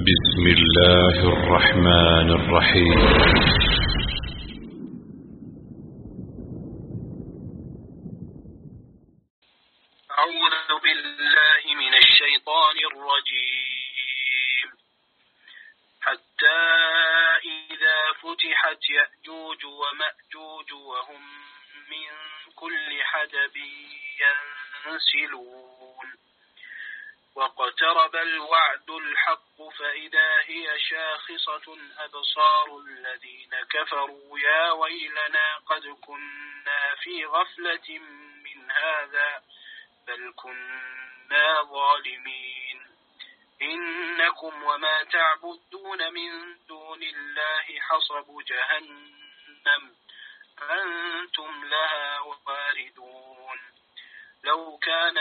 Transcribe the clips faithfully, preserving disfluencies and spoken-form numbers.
بسم الله الرحمن الرحيم. أعوذ بالله من الشيطان الرجيم. حتى إذا فتحت يأجوج ومأجوج وهم من كل حدب ينسلون واقترب الوعد الحق فإذا هي شاخصة أبصار الذين كفروا يا ويلنا قد كنا في غفلة من هذا بل كنا ظالمين إنكم وما تعبدون من دون الله حصب جهنم أنتم لها واردون لو كان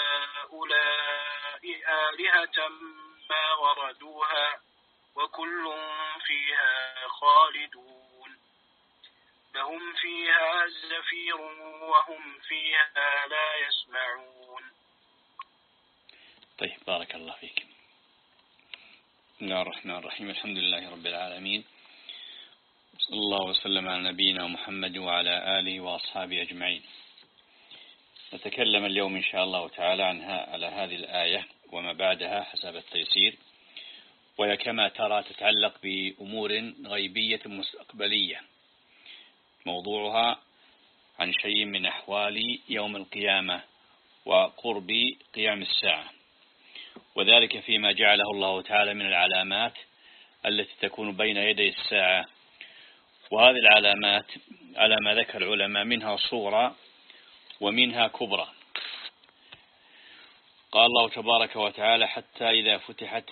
هؤلاء آلهة ما وردوها وكل فيها خالدون لهم فيها زفير وهم فيها لا يسمعون. طيب، بارك الله فيك. بسم الله الرحمن الرحيم. الحمد لله رب العالمين، صلى الله وسلم على نبينا محمد وعلى آله وأصحابه أجمعين. نتكلم اليوم إن شاء الله تعالى عنها على هذه الآية وما بعدها حسب التيسير، وهي كما ترى تتعلق بأمور غيبية مستقبلية، موضوعها عن شيء من أحوال يوم القيامة وقرب قيام الساعة، وذلك فيما جعله الله تعالى من العلامات التي تكون بين يدي الساعة. وهذه العلامات على ما ذكر العلماء منها صغرى ومنها كبرى. قال الله تبارك وتعالى: حتى إذا فتحت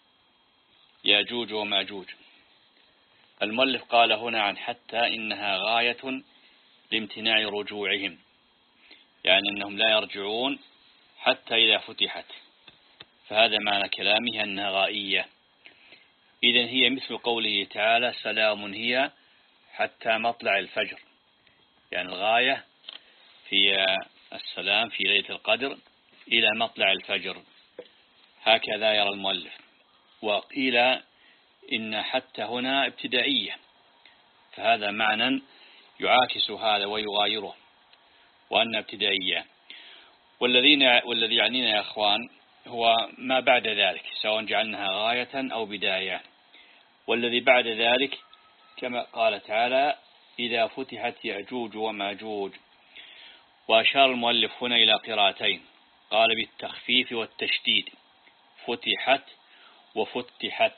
ياجوج وماجوج. المؤلف قال هنا عن حتى إنها غاية لامتناع رجوعهم، يعني أنهم لا يرجعون حتى إذا فتحت، فهذا معنى كلامه أنها غائية. إذن هي مثل قوله تعالى: سلام هي حتى مطلع الفجر، يعني الغاية في السلام في ليلة القدر إلى مطلع الفجر، هكذا يرى المؤلف. وقيل إن حتى هنا ابتدائية، فهذا معنى يعاكس هذا ويغايره، وأن ابتدائية. والذين والذي يعنينا يا أخوان هو ما بعد ذلك، سواء جعلناها غاية أو بداية. والذي بعد ذلك كما قال تعالى: إذا فتحت يأجوج وماجوج. وأشار المؤلف هنا إلى قراءتين، قال بالتخفيف والتشديد: فتحت وفتحت.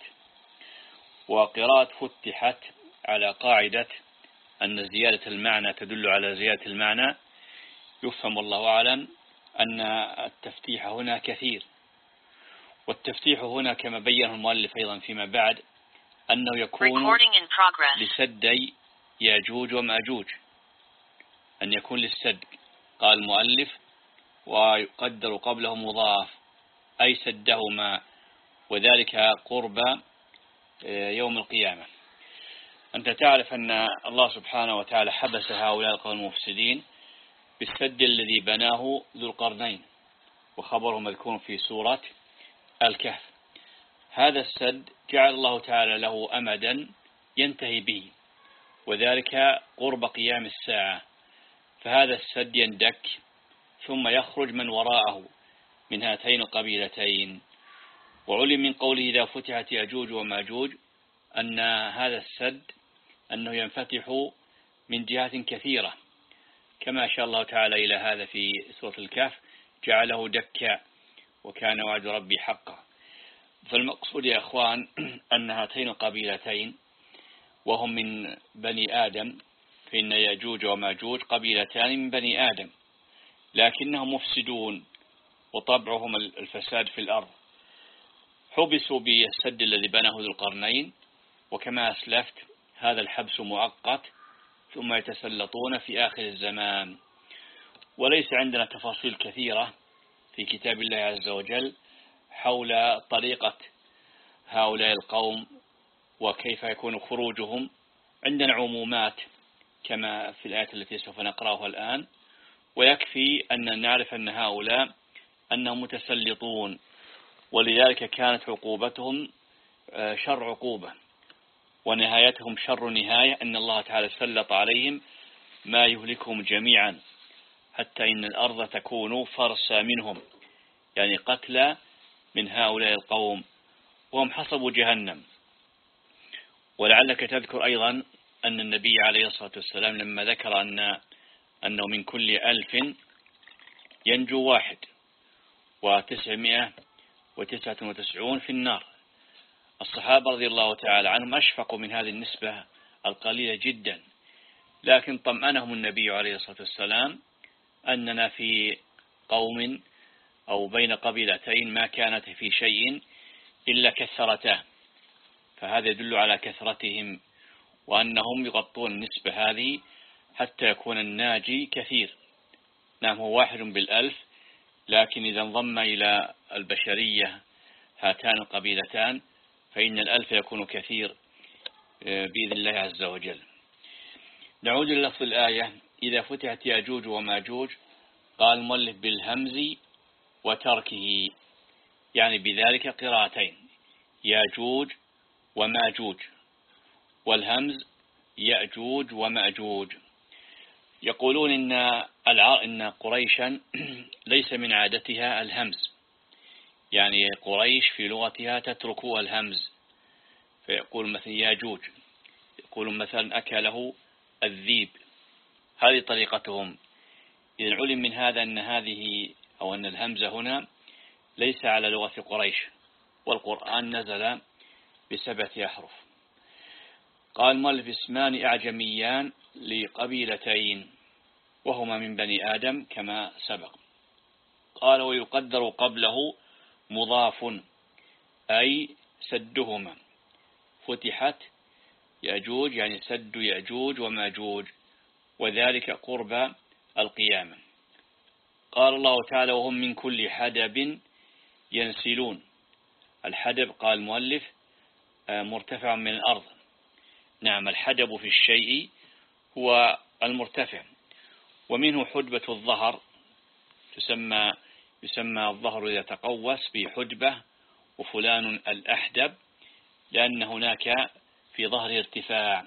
وقراءة فتحت على قاعدة أن زيادة المعنى تدل على زيادة المعنى، يفهم والله أعلم أن التفتيح هنا كثير. والتفتيح هنا كما بيّنه المؤلف أيضا فيما بعد أنه يكون لسدي ياجوج وماجوج، أن يكون للسد. قال المؤلف: ويقدر قبله مضاف، أي سدهما، وذلك قرب يوم القيامة. أنت تعرف أن الله سبحانه وتعالى حبس هؤلاء القوم المفسدين بالسد الذي بناه ذو القرنين، وخبره مذكور في سورة الكهف. هذا السد جعل الله تعالى له أمدا ينتهي به، وذلك قرب قيام الساعة، فهذا السد يندك ثم يخرج من وراءه من هاتين القبيلتين. وعلم من قوله إذا فتحت يأجوج وماجوج أن هذا السد أنه ينفتح من جهات كثيرة، كما أشار الله تعالى إلى هذا في سورة الكهف: جعله دكا وكان وعد ربي حقا. فالمقصود يا أخوان أن هاتين القبيلتين وهم من بني آدم، فإن يأجوج وماجوج قبيلتان من بني آدم، لكنهم مفسدون وطبعهم الفساد في الأرض، حبسوا بالسد الذي بناه ذو القرنين. وكما أسلفت هذا الحبس مؤقت، ثم يتسلطون في آخر الزمان. وليس عندنا تفاصيل كثيرة في كتاب الله عز وجل حول طريقة هؤلاء القوم وكيف يكون خروجهم. عندنا عمومات كما في الآية التي سوف نقرأها الآن، ويكفي أن نعرف أن هؤلاء أنهم متسلطون، ولذلك كانت عقوبتهم شر عقوبة، ونهايتهم شر نهاية، أن الله تعالى سلط عليهم ما يهلكهم جميعا حتى إن الأرض تكون فرسا منهم، يعني قتلى من هؤلاء القوم وهم حصبوا جهنم. ولعلك تذكر أيضا أن النبي عليه الصلاة والسلام لما ذكر أن أنه من كل ألف ينجو واحد وتسعمائة وتسعة وتسعون في النار، الصحابة رضي الله تعالى عنهم أشفقوا من هذه النسبة القليلة جدا، لكن طمأنهم النبي عليه الصلاة والسلام أننا في قوم أو بين قبيلتين ما كانت في شيء إلا كثرتاه، فهذا يدل على كثرتهم وأنهم يغطون النسبة هذه حتى يكون الناجي كثير. نعم هو واحد بالألف، لكن إذا انضم إلى البشرية هاتان القبيلتان فإن الألف يكون كثير بإذن الله عز وجل. نعود إلى لفظ الآية: إذا فتحت ياجوج وماجوج. قال المؤلف بالهمز وتركه، يعني بذلك قراءتين: ياجوج وماجوج، والهمز يأجوج ومأجوج. يقولون إن الع... إن قريشا ليس من عادتها الهمز، يعني قريش في لغتها تترك الهمز، فيقول مثلا ياجوج، يقول مثلا أكله الذيب، هذه طريقتهم. إذن علم من هذا أن هذه أو أن الهمزة هنا ليس على لغة قريش، والقرآن نزل بسبعة أحرف. قال المؤلف: اسمان أعجميان لقبيلتين وهما من بني آدم كما سبق. قال: ويقدر قبله مضاف أي سدهما، فتحت يأجوج يعني سد يأجوج وماجوج، وذلك قرب القيامة. قال الله تعالى: وهم من كل حدب ينسلون. الحدب قال المؤلف مرتفع من الأرض. نعم، الحدب في الشيء هو المرتفع، ومنه حدبة الظهر، تسمى يسمى الظهر إذا تقوس بحدبة، وفلان الأحدب لأن هناك في ظهر ارتفاع.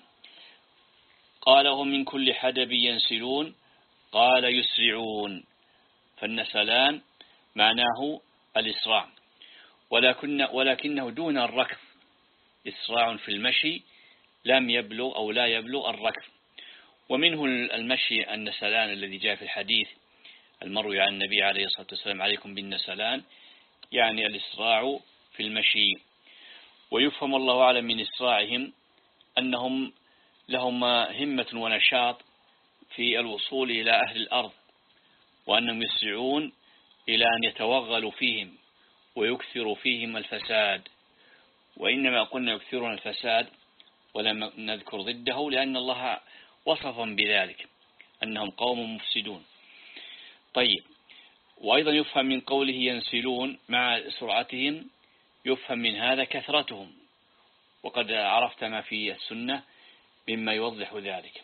قال: هم من كل حدب ينسلون. قال: يسرعون، فالنسلان معناه الإسراع، ولكن ولكنه دون الركض، إسراع في المشي لم يبلغ أو لا يبلغ الركض. ومنه المشي النسلان الذي جاء في الحديث المروي عن النبي عليه الصلاة والسلام: عليكم بالنسلان، يعني الإسراع في المشي. ويفهم الله أعلم من إسراعهم أنهم لهم همة ونشاط في الوصول إلى أهل الأرض، وأنهم يسرعون إلى أن يتوغلوا فيهم ويكثروا فيهم الفساد. وإنما قلنا يكثرون الفساد ولم نذكر ضده لأن الله وصفهم بذلك أنهم قوم مفسدون. طيب، وأيضا يفهم من قوله ينسلون مع سرعتهم، يفهم من هذا كثرتهم، وقد عرفت ما في السنة مما يوضح ذلك.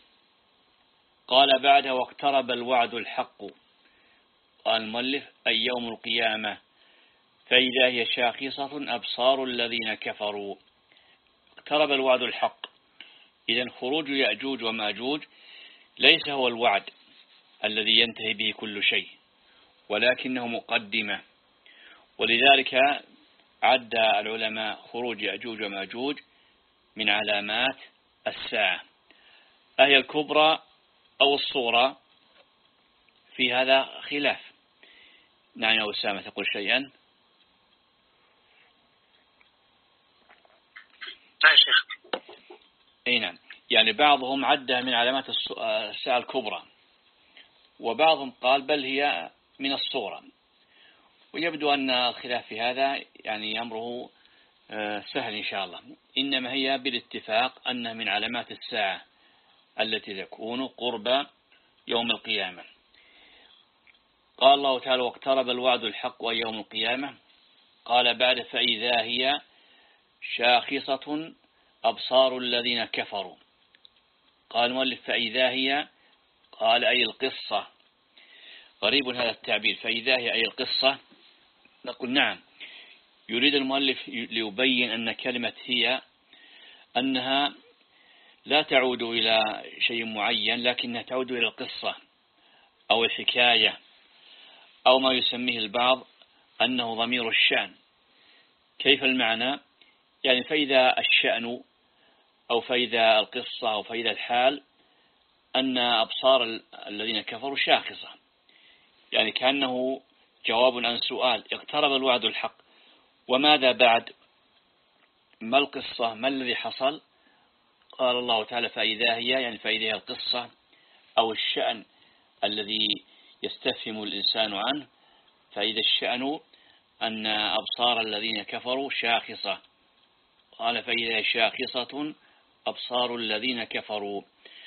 قال بعدها: واقترب الوعد الحق. قال المؤلف: أي يوم القيامة، فإذا هي شاخصة أبصار الذين كفروا. اقترب الوعد الحق، إذن خروج يأجوج وماجوج ليس هو الوعد الذي ينتهي به كل شيء، ولكنه مقدمة. ولذلك عد العلماء خروج يأجوج وماجوج من علامات الساعة. أهي الكبرى أو الصغرى؟ في هذا خلاف. نعم يا أسامة، تقول شيئا؟ لا يا شيخ. أي نعم، يعني بعضهم عدها من علامات الساعة الكبرى، وبعضهم قال بل هي من الصغرى. ويبدو أن الخلاف في هذا يعني أمره سهل إن شاء الله، إنما هي بالاتفاق أنها من علامات الساعة التي تكون قرب يوم القيامة. قال الله تعالى: واقترب الوعد الحق أي يوم القيامة. قال بعد: فإذا هي شاخصة أبصار الذين كفروا. قال المؤلف: فإذا هي، قال أي القصة. غريب هذا التعبير، فإذا هي أي القصة. نقول نعم، يريد المؤلف ليبين أن كلمة هي أنها لا تعود إلى شيء معين، لكنها تعود إلى القصة أو الحكاية أو ما يسميه البعض أنه ضمير الشأن. كيف المعنى؟ يعني فإذا الشأن أو فإذا القصة أو فإذا الحال أن أبصار الذين كفروا شاخصة، يعني كأنه جواب عن سؤال: اقترب الوعد الحق، وماذا بعد؟ ما القصة؟ ما الذي حصل؟ قال الله تعالى: فإذا هي، يعني فإذا هي القصة أو الشأن الذي يستفهم الإنسان عنه، فإذا الشأن أن أبصار الذين كفروا شاخصة. قال: فإذا شاخصة أبصار الذين كفروا.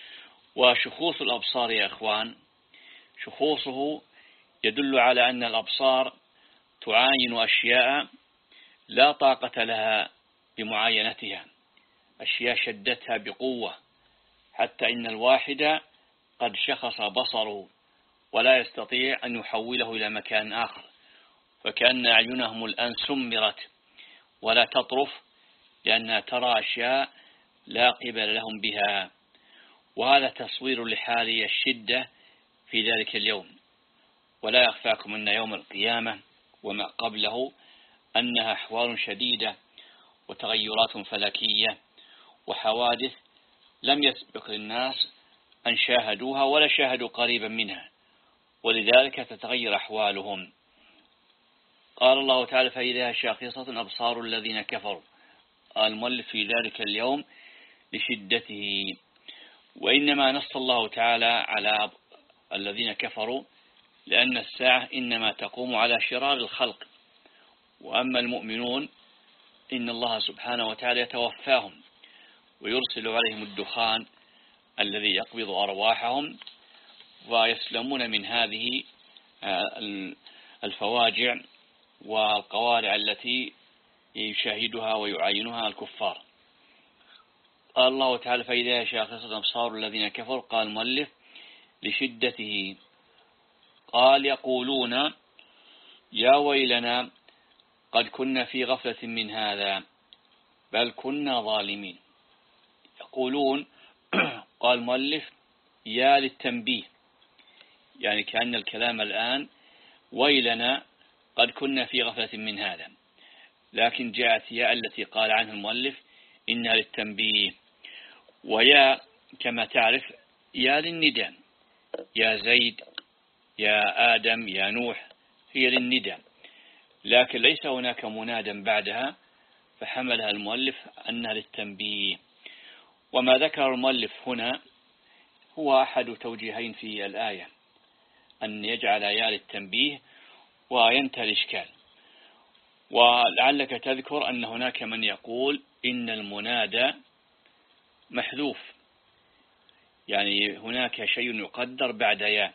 وشخوص الأبصار يا أخوان، شخوصه يدل على أن الأبصار تعاين أشياء لا طاقة لها بمعاينتها، أشياء شدتها بقوة، حتى إن الواحد قد شخص بصره ولا يستطيع أن يحوله إلى مكان آخر، فكأن أعينهم الآن سمرت ولا تطرف، لأنها ترى أشياء لا قبل لهم بها. وهذا تصوير لحال الشدة في ذلك اليوم. ولا يخفاكم أن يوم القيامة وما قبله أنها أحوال شديدة وتغيرات فلكية وحوادث لم يسبق للناس أن شاهدوها ولا شاهدوا قريبا منها، ولذلك تتغير أحوالهم. قال الله تعالى: فإذا شاخصة أبصار الذين كفروا. المؤلف في ذلك اليوم لشدته، وإنما نص الله تعالى على الذين كفروا لأن الساعة إنما تقوم على شرار الخلق، وأما المؤمنون إن الله سبحانه وتعالى يتوفاهم ويرسل عليهم الدخان الذي يقبض أرواحهم، ويسلمون من هذه الفواجع والقوارع التي يشاهدها ويعاينها الكفار. قال الله تعالى: فإذا شاخصت أبصار الذين كفروا. قال المؤلف: لشدته. قال: يقولون يا ويلنا قد كنا في غفلة من هذا بل كنا ظالمين. يقولون قال المؤلف: يا للتنبيه، يعني كأن الكلام الآن ويلنا قد كنا في غفلة من هذا، لكن جاءت يا التي قال عنها المؤلف إنها للتنبيه. ويا كما تعرف يا للندى، يا زيد، يا آدم، يا نوح، هي للندى، لكن ليس هناك منادى بعدها، فحملها المؤلف أنها للتنبيه. وما ذكر المؤلف هنا هو أحد توجيهين في الآية، أن يجعل يا للتنبيه وينتهي الإشكال. ولعلك تذكر أن هناك من يقول إن المنادى محذوف، يعني هناك شيء يقدر بعد يا،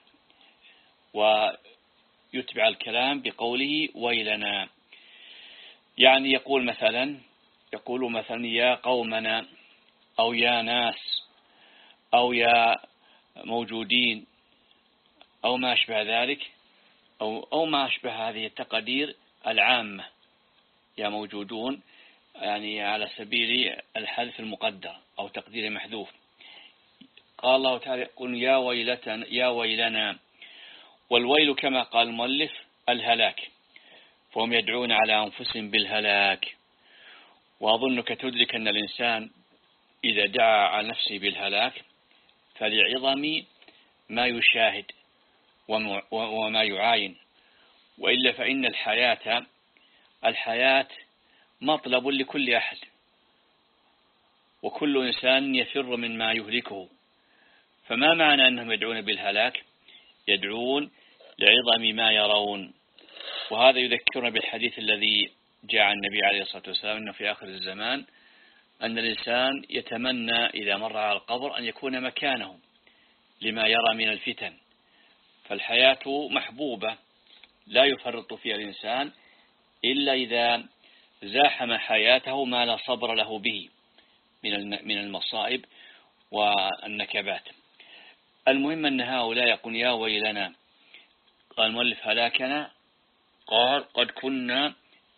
ويتبع الكلام بقوله ويلنا. يعني يقول مثلا يقول مثلا يا قومنا، أو يا ناس، أو يا موجودين، أو ما أشبه ذلك، أو, أو ما أشبه هذه التقدير العامة، يا موجودون، يعني على سبيل الحذف المقدر أو تقدير محذوف. قال الله تعالى: قل يا ويلتنا يا ويلنا. والويل كما قال المؤلف الهلاك، فهم يدعون على أنفسهم بالهلاك. وأظنك تدرك أن الإنسان إذا دعا على نفسه بالهلاك فلعظم ما يشاهد وما يعاين، وإلا فإن الحياة الحياة مطلب لكل أحد، وكل إنسان يفر من ما يهلكه. فما معنى أنهم يدعون بالهلاك؟ يدعون لعظم ما يرون. وهذا يذكرنا بالحديث الذي جاء عن النبي عليه الصلاة والسلام أنه في آخر الزمان أن الإنسان يتمنى إذا مر على القبر أن يكون مكانه لما يرى من الفتن. فالحياة محبوبة لا يفرط فيها الإنسان إلا إذا زاحم حياته ما لا صبر له به من المصائب والنكبات. المهم أن هؤلاء يقول يا ويلنا. قال المؤلف هلاكنا، قال قد كنا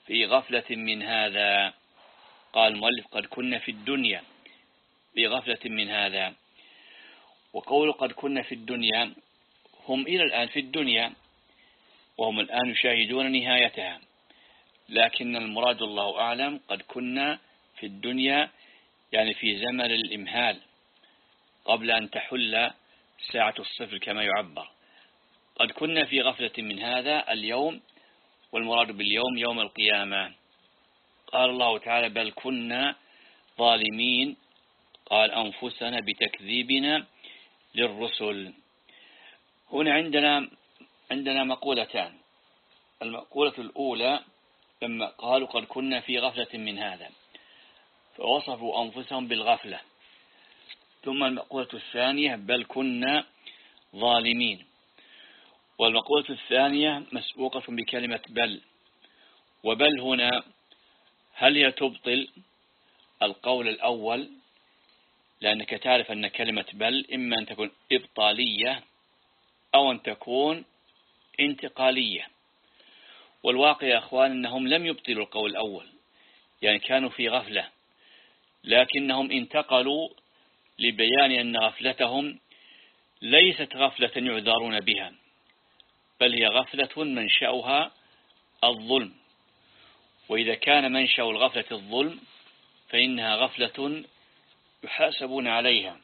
في غفلة من هذا. قال المؤلف قد كنا في الدنيا في غفلة من هذا. وقول قد كنا في الدنيا، هم إلى الآن في الدنيا وهم الآن يشاهدون نهايتها، لكن المراد الله أعلم قد كنا في الدنيا يعني في زمن الإمهال قبل أن تحل ساعة الصفر كما يعبر. قد كنا في غفلة من هذا اليوم، والمراد باليوم يوم القيامة. قال الله تعالى بل كنا ظالمين، قال أنفسنا بتكذيبنا للرسل. هنا عندنا عندنا مقولتان. المقولة الأولى لما قالوا قد كنا في غفلة من هذا فوصفوا أنفسهم بالغفلة، ثم المقولة الثانية بل كنا ظالمين. والمقولة الثانية مسبوقة بكلمة بل، وبل هنا هل هي تبطل القول الأول؟ لأنك تعرف أن كلمة بل إما أن تكون إبطالية أو أن تكون انتقالية. والواقع يا أخوان أنهم لم يبطلوا القول الأول، يعني كانوا في غفلة، لكنهم انتقلوا لبيان أن غفلتهم ليست غفلة يعذرون بها، بل هي غفلة منشأها الظلم. وإذا كان منشأ الغفلة الظلم فإنها غفلة يحاسبون عليها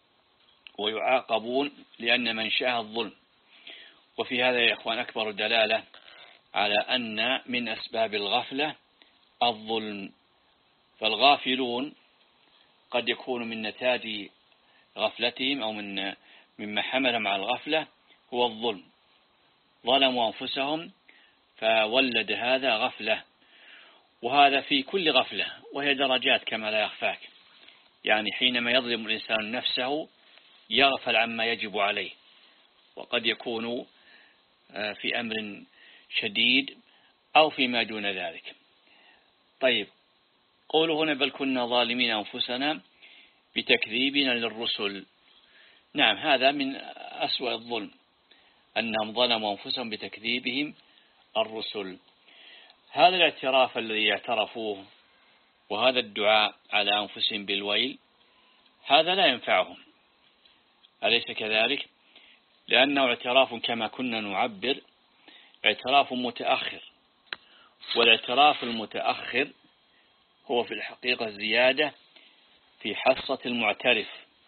ويعاقبون لأن منشأها الظلم. وفي هذا يا إخوان أكبر دلالة على أن من أسباب الغفلة الظلم. فالغافلون قد يكون من نتاج غفلتهم أو من مما حملهم على الغفلة هو الظلم، ظلموا أنفسهم فولد هذا غفلة. وهذا في كل غفلة، وهي درجات كما لا يخفاك. يعني حينما يظلم الإنسان نفسه يغفل عما يجب عليه، وقد يكون في أمر شديد أو فيما دون ذلك. طيب، قوله هنا بل كنا ظالمين أنفسنا بتكذيبنا للرسل. نعم، هذا من أسوأ الظلم أنهم ظلموا أنفسهم بتكذيبهم الرسل. هذا الاعتراف الذي اعترفوه وهذا الدعاء على أنفسهم بالويل هذا لا ينفعهم، أليس كذلك؟ لأنه اعتراف كما كنا نعبر اعتراف متأخر، والاعتراف المتأخر هو في الحقيقة زيادة في حصة المعترف،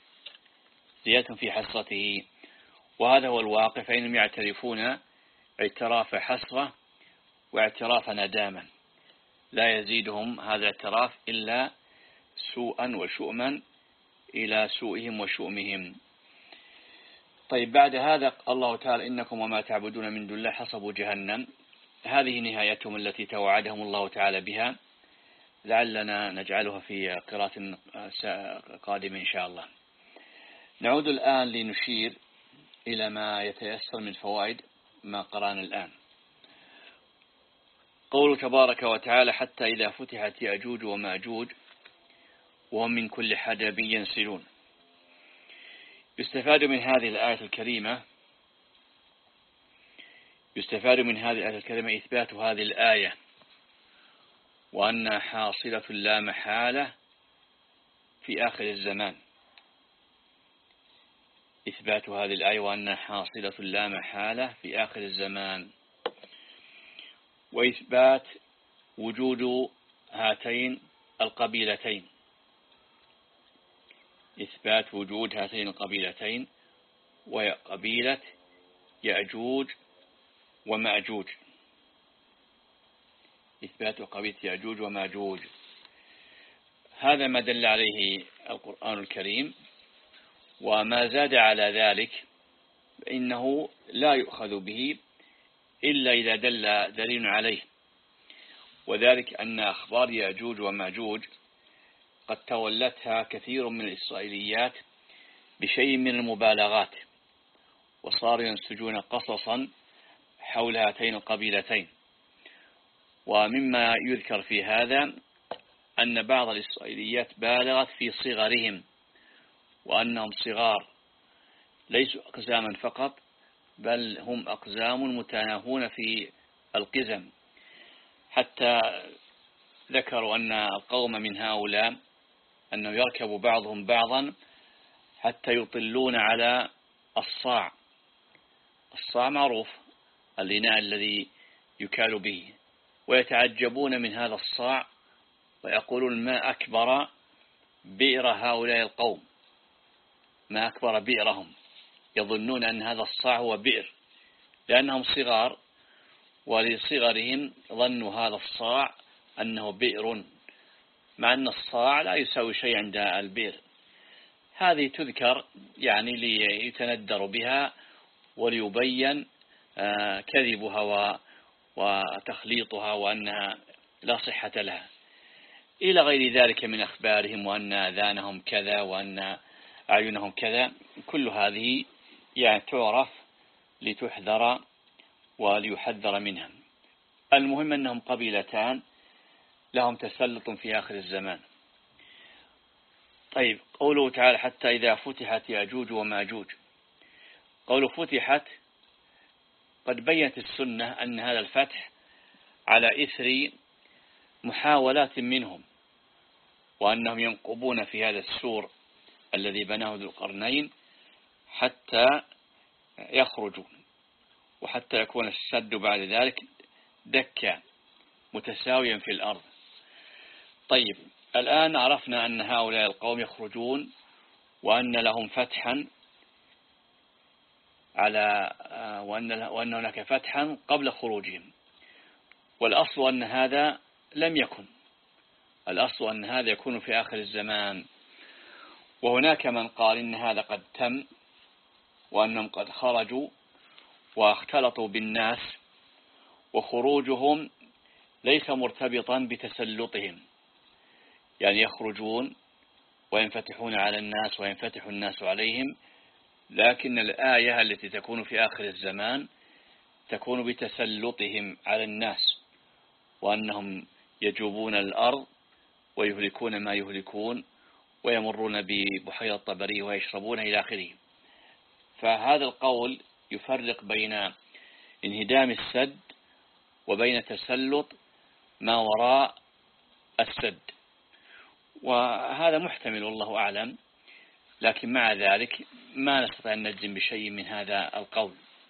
زيادة في حصته، وهذا هو الواقع. فإنهم يعترفون اعتراف حسرة واعتراف ندامة، لا يزيدهم هذا الاعتراف إلا سوءا وشؤما إلى سوءهم وشؤمهم. طيب، بعد هذا الله تعالى إنكم وما تعبدون من دون الله حصبوا جهنم. هذه نهايتهم التي توعدهم الله تعالى بها، لعلنا نجعلها في قراءة قادمة إن شاء الله. نعود الآن لنشير إلى ما يتيسر من فوائد ما قرأنا الآن. قوله تبارك وتعالى حتى إذا فتحت يأجوج ومأجوج وهم من كل حدب ينسلون. يستفاد من هذه الآية الكريمة يستفاد من هذه الآية الكريمة إثبات هذه الآية وأنها حاصلة لا محالة في آخر الزمان. إثبات هذه الآية وأنها حاصلة لا محالة في آخر الزمان، وإثبات وجود هاتين القبيلتين إثبات وجود هاتين القبيلتين وهي قبيلة يأجوج ومأجوج. إثبات قبيلة يأجوج ومأجوج، هذا ما دل عليه القرآن الكريم، وما زاد على ذلك فإنه لا يؤخذ به إلا إذا دل دليل عليه، وذلك أن أخبار يأجوج ومأجوج قد تولتها كثير من الإسرائيليات بشيء من المبالغات، وصاروا ينسجون قصصا حول هاتين القبيلتين. ومما يذكر في هذا أن بعض الإسرائيليات بالغت في صغرهم، وأنهم صغار ليسوا أقزاما فقط، بل هم أقزام متناهون في القزم، حتى ذكروا أن القوم من هؤلاء أنه يركب بعضهم بعضا حتى يطلون على الصاع. الصاع معروف، الإناء الذي يكال به، ويتعجبون من هذا الصاع ويقولون ما أكبر بئر هؤلاء القوم، ما أكبر بئرهم. يظنون أن هذا الصاع هو بئر لأنهم صغار، ولصغرهم ظنوا هذا الصاع أنه بئر، مع أن الصاع لا يساوي شيء عند البئر. هذه تذكر يعني ليتندر بها وليبين كذبها وتخليطها وأنها لا صحة لها، إلى غير ذلك من أخبارهم، وأن آذانهم كذا وأن أعينهم كذا. كل هذه يعني تعرف لتحذر وليحذر منها. المهم أنهم قبيلتان لهم تسلط في آخر الزمان. طيب، قوله تعالى حتى إذا فتحت يأجوج وماجوج. قوله فتحت قد بينت السنة أن هذا الفتح على إثر محاولات منهم، وأنهم ينقبون في هذا السور الذي بناه ذو القرنين حتى يخرجوا، وحتى يكون السد بعد ذلك دكا متساويا في الأرض. طيب، الآن عرفنا أن هؤلاء القوم يخرجون وأن لهم فتحا على وأن وأن هناك فتحا قبل خروجهم، والأصل أن هذا لم يكن، الأصل أن هذا يكون في آخر الزمان. وهناك من قال إن هذا قد تم، وأنهم قد خرجوا واختلطوا بالناس، وخروجهم ليس مرتبطا بتسلطهم، يعني يخرجون وينفتحون على الناس وينفتح الناس عليهم، لكن الآية التي تكون في آخر الزمان تكون بتسلطهم على الناس، وأنهم يجوبون الأرض ويهلكون ما يهلكون ويمرون ببحيرة طبري ويشربون إلى آخره. فهذا القول يفرق بين انهدام السد وبين تسلط ما وراء السد، وهذا محتمل والله أعلم، لكن مع ذلك ما نستطيع أن نجزم بشيء من هذا القول،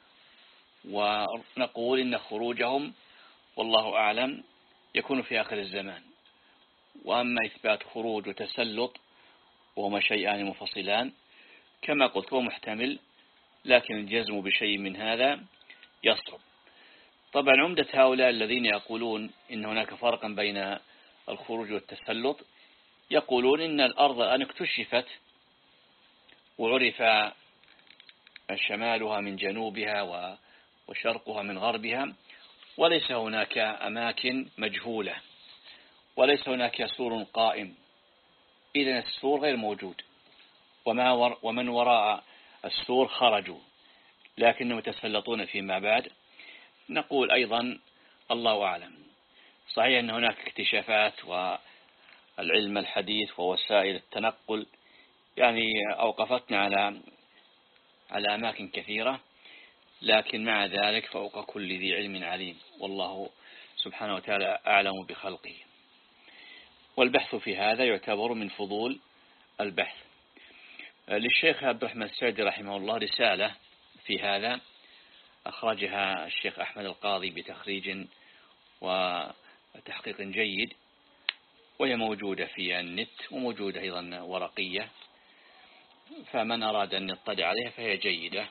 ونقول إن خروجهم والله أعلم يكون في آخر الزمان. وأما إثبات خروج وتسلط وهما شيئان منفصلان كما قلت هو محتمل، لكن الجزم بشيء من هذا يصعب. طبعا عمدة هؤلاء الذين يقولون إن هناك فرقا بين الخروج والتسلط يقولون إن الأرض أن اكتشفت وعرف شمالها من جنوبها وشرقها من غربها، وليس هناك أماكن مجهولة، وليس هناك سور قائم، إذن السور غير موجود، وما ور ومن وراء السور خرجوا، لكنهم يتسلطون فيما بعد. نقول أيضا الله أعلم. صحيح أن هناك اكتشافات والعلم الحديث ووسائل التنقل يعني أوقفتنا على على أماكن كثيرة، لكن مع ذلك فوق كل ذي علم عليم، والله سبحانه وتعالى أعلم بخلقه. والبحث في هذا يعتبر من فضول البحث. للشيخ عبد الرحمن السعدي رحمه الله رسالة في هذا أخرجها الشيخ أحمد القاضي بتخريج وتحقيق جيد، وهي موجودة في النت وموجودة أيضا ورقية، فمن أراد أن يطلع عليها فهي جيدة.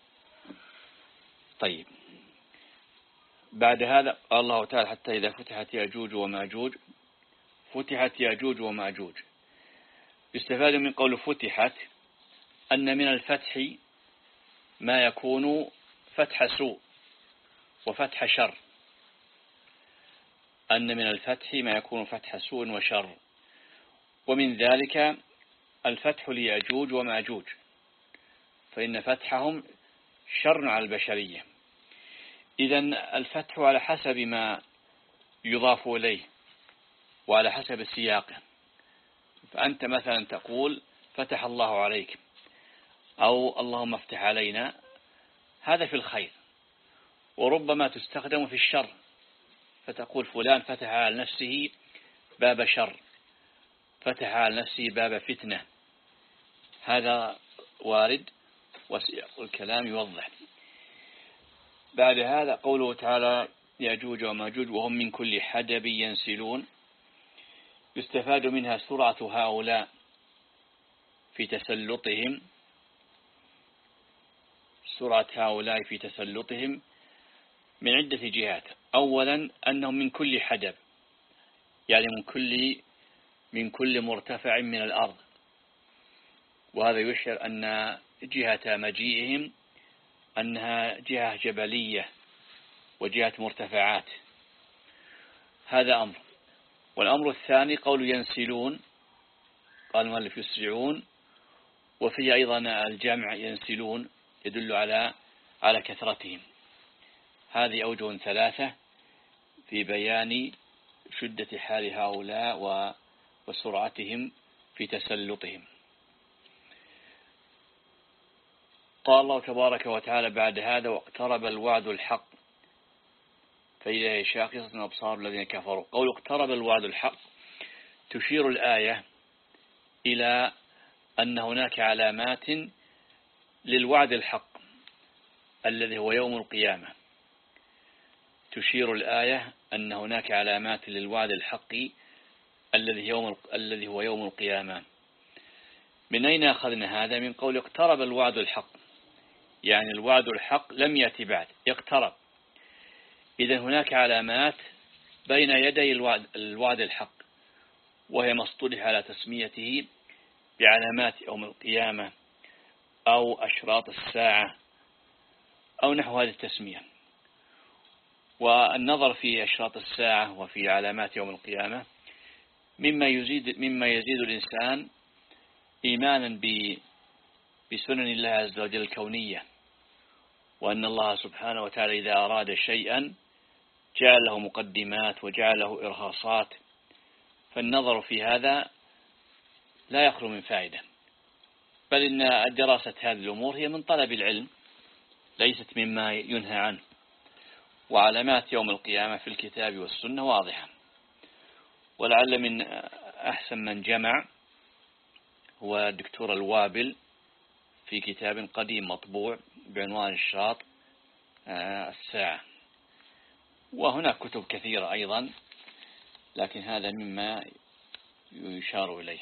طيب، بعد هذا قال الله تعالى حتى إذا فتحت يأجوج وماجوج. فتحت يأجوج وماجوج، يستفاد من قول فتحت أن من الفتح ما يكون فتح سوء وفتح شر، أن من الفتح ما يكون فتح سوء وشر، ومن ذلك الفتح ليأجوج وماجوج، فإن فتحهم شر على البشرية. إذن الفتح على حسب ما يضاف إليه وعلى حسب سياقه، فأنت مثلا تقول فتح الله عليك أو اللهم افتح علينا، هذا في الخير، وربما تستخدم في الشر، فتقول فلان فتح على نفسه باب شر، فتح على نفسه باب فتنة، هذا وارد وسياق الكلام يوضح. بعد هذا قوله تعالى يأجوج وماجوج وهم من كل حدب ينسلون، يستفاد منها سرعة هؤلاء في تسلطهم، سرعة هؤلاء في تسلطهم من عدة جهات. أولا أنهم من كل حدب، يعني من كل من كل مرتفع من الأرض، وهذا يشعر أن جهة مجيئهم أنها جهة جبلية وجهة مرتفعات، هذا أمر. والأمر الثاني قول ينسلون، قال المؤلف يسرعون، وفيه أيضا الجمع ينسلون يدل على على كثرتهم. هذه أوجه ثلاثة في بيان شدة حال هؤلاء وسرعتهم في تسلطهم. قال الله تبارك وتعالى بعد هذا واقترب الوعد الحق فإذا هي شاخصة أبصار الذين كفروا. قول اقترب الوعد الحق تشير الآية إلى أن هناك علامات للوعد الحق الذي هو يوم القيامة. تشير الآية أن هناك علامات للوعد الحق الذي يوم الذي هو يوم القيامة. من أين أخذنا هذا؟ من قول اقترب الوعد الحق، يعني الوعد الحق لم يأتي بعد، يقترب. إذن هناك علامات بين يدي الوعد, الوعد الحق، وهي ما اصطلح على تسميته بعلامات يوم القيامة أو أشراط الساعة أو نحو هذه التسمية. والنظر في أشراط الساعة وفي علامات يوم القيامة مما يزيد مما يزيد الإنسان إيمانا بسنن الله عز وجل الكونية، وأن الله سبحانه وتعالى إذا أراد شيئا جعل له مقدمات وجعل له إرهاصات، فالنظر في هذا لا يخلو من فائدة، بل إن دراسة هذه الأمور هي من طلب العلم ليست مما ينهى عنه. وعلامات يوم القيامة في الكتاب والسنة واضحة، ولعل من أحسن من جمع هو الدكتور الوابل في كتاب قديم مطبوع بعنوان الشراط الساعة، وهناك كتب كثيرة أيضا، لكن هذا مما يشار إليه.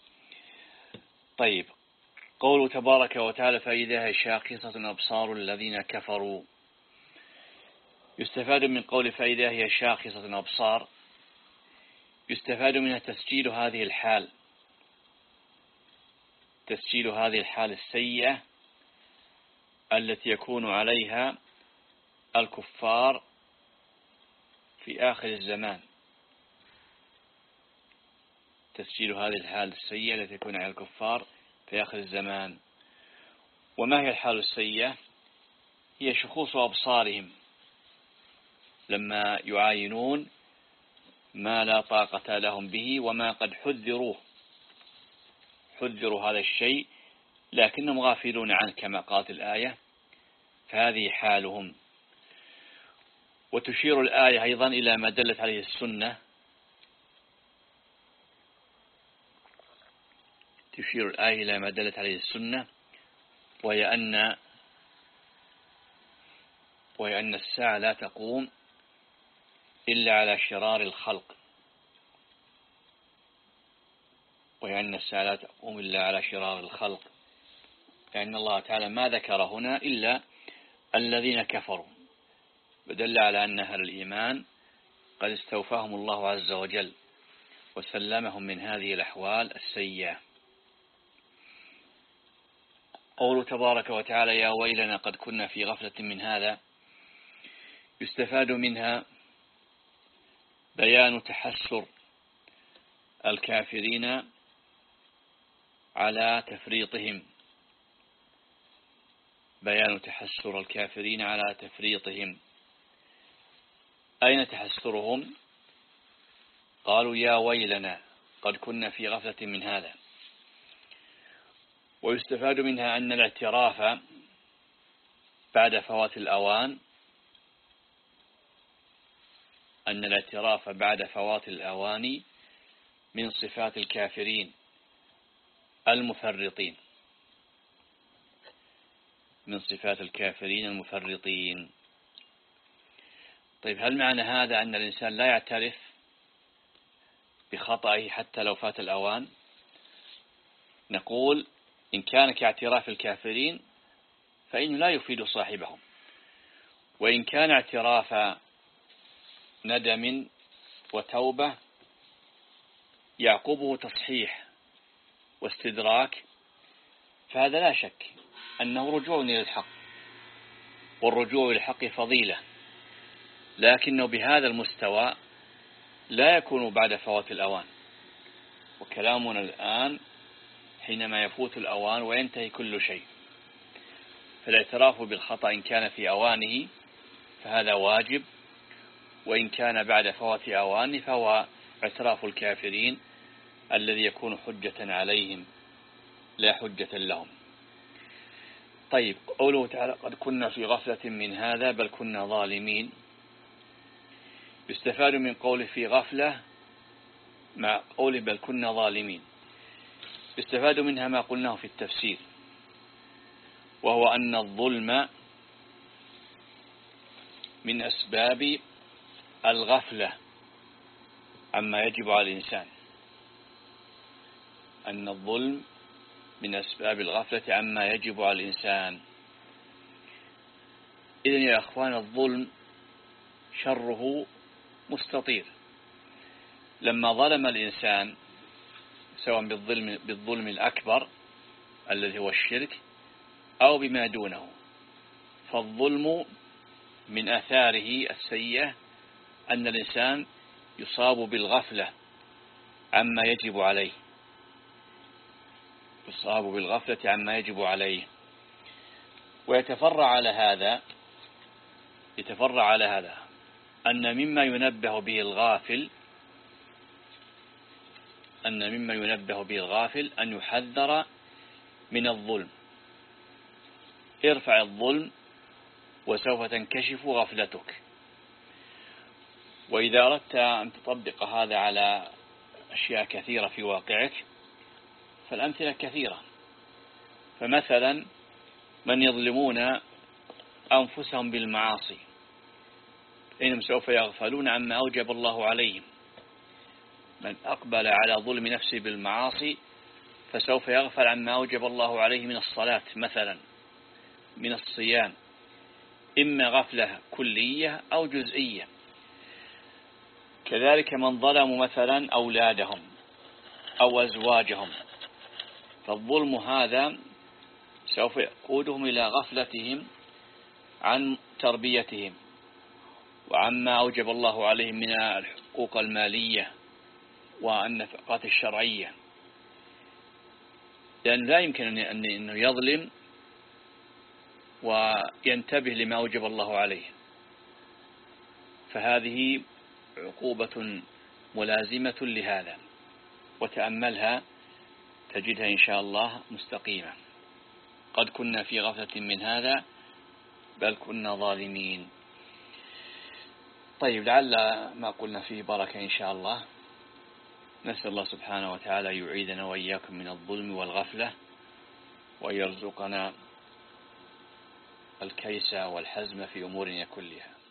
طيب، قوله تبارك وتعالى فإذا هي شاخصة أبصار الذين كفروا. يستفاد من قول فإذا هي شاخصة أبصار، يستفاد منها تسجيل هذه الحال، تسجيل هذه الحال السيئة التي يكون عليها الكفار في آخر الزمان، تسجيل هذه الحال السيئة التي يكون عليها الكفار في آخر الزمان. وما هي الحال السيئة؟ هي شخوص أبصارهم لما يعاينون ما لا طاقة لهم به وما قد حذروه، حذروا هذا الشيء لكنهم غافلون عنه كما قالت الآية، فهذه حالهم. وتشير الآية أيضا إلى ما دلت عليه السنة، تشير الآية إلى ما دلت عليه السنة، وهي أن وهي أن الساعة لا تقوم إلا على شرار الخلق، وهي أن الساعة لا تقوم إلا على شرار الخلق، لأن الله تعالى ما ذكر هنا إلا الذين كفروا، بدل على أن أهل الإيمان قد استوفاهم الله عز وجل وسلمهم من هذه الأحوال السيئة. قوله تبارك وتعالى يا ويلنا قد كنا في غفلة من هذا، يستفاد منها بيان تحسر الكافرين على تفريطهم، بيان تحسر الكافرين على تفريطهم. أين تحسرهم؟ قالوا يا ويلنا قد كنا في غفلة من هذا. ويستفاد منها أن الاعتراف بعد فوات الأوان أن الاعتراف بعد فوات الأوان من صفات الكافرين المفرطين، من صفات الكافرين المفرطين. طيب، هل معنى هذا أن الإنسان لا يعترف بخطئه حتى لو فات الأوان؟ نقول إن كان كاعتراف الكافرين فإنه لا يفيد صاحبهم، وإن كان اعتراف ندم وتوبة يعقبه تصحيح واستدراك فهذا لا شك أنه رجوع إلى الحق، والرجوع إلى الحق فضيلة، لكنه بهذا المستوى لا يكون بعد فوات الأوان. وكلامنا الآن حينما يفوت الأوان وينتهي كل شيء، فالاعتراف بالخطأ إن كان في أوانه فهذا واجب، وإن كان بعد فوات أوانه فهو اعتراف الكافرين الذي يكون حجة عليهم لا حجة لهم. طيب، قوله تعالى قد كنا في غفلة من هذا بل كنا ظالمين، يستفاد من قوله في غفلة مع قوله بل كنا ظالمين، يستفاد منها ما قلناه في التفسير، وهو أن الظلم من أسباب الغفلة عما يجب على الإنسان، أن الظلم من أسباب الغفلة عما يجب على الإنسان. إذن يا أخوان الظلم شره مستطير. لما ظلم الإنسان سواء بالظلم, بالظلم الأكبر الذي هو الشرك أو بما دونه، فالظلم من آثاره السيئة أن الإنسان يصاب بالغفلة عما يجب عليه، يصاب بالغفلة عما يجب عليه. ويتفرع على هذا يتفرع على هذا أن مما ينبه به الغافل أن مما ينبه به الغافل أن يحذر من الظلم. ارفع الظلم وسوف تنكشف غفلتك. وإذا أردت أن تطبق هذا على أشياء كثيرة في واقعك فالأمثلة كثيرة. فمثلا من يظلمون أنفسهم بالمعاصي إنهم سوف يغفلون عما أوجب الله عليهم. من أقبل على ظلم نفسه بالمعاصي فسوف يغفل عما أوجب الله عليه من الصلاة مثلا، من الصيام، إما غفلة كلية أو جزئية. كذلك من ظلموا مثلا أولادهم أو أزواجهم، فالظلم هذا سوف يقودهم إلى غفلتهم عن تربيتهم وعما أوجب الله عليهم من الحقوق المالية والنفقات الشرعية، لأن لا يمكن أنه يظلم وينتبه لما أوجب الله عليه. فهذه عقوبة ملازمة لهذا، وتأملها تجدها إن شاء الله مستقيمة. قد كنا في غفلة من هذا بل كنا ظالمين. طيب، لعل ما قلنا فيه بركة إن شاء الله. نسأل الله سبحانه وتعالى يعيدنا وإياكم من الظلم والغفلة، ويرزقنا الكيس والحزم في أمورنا كلها.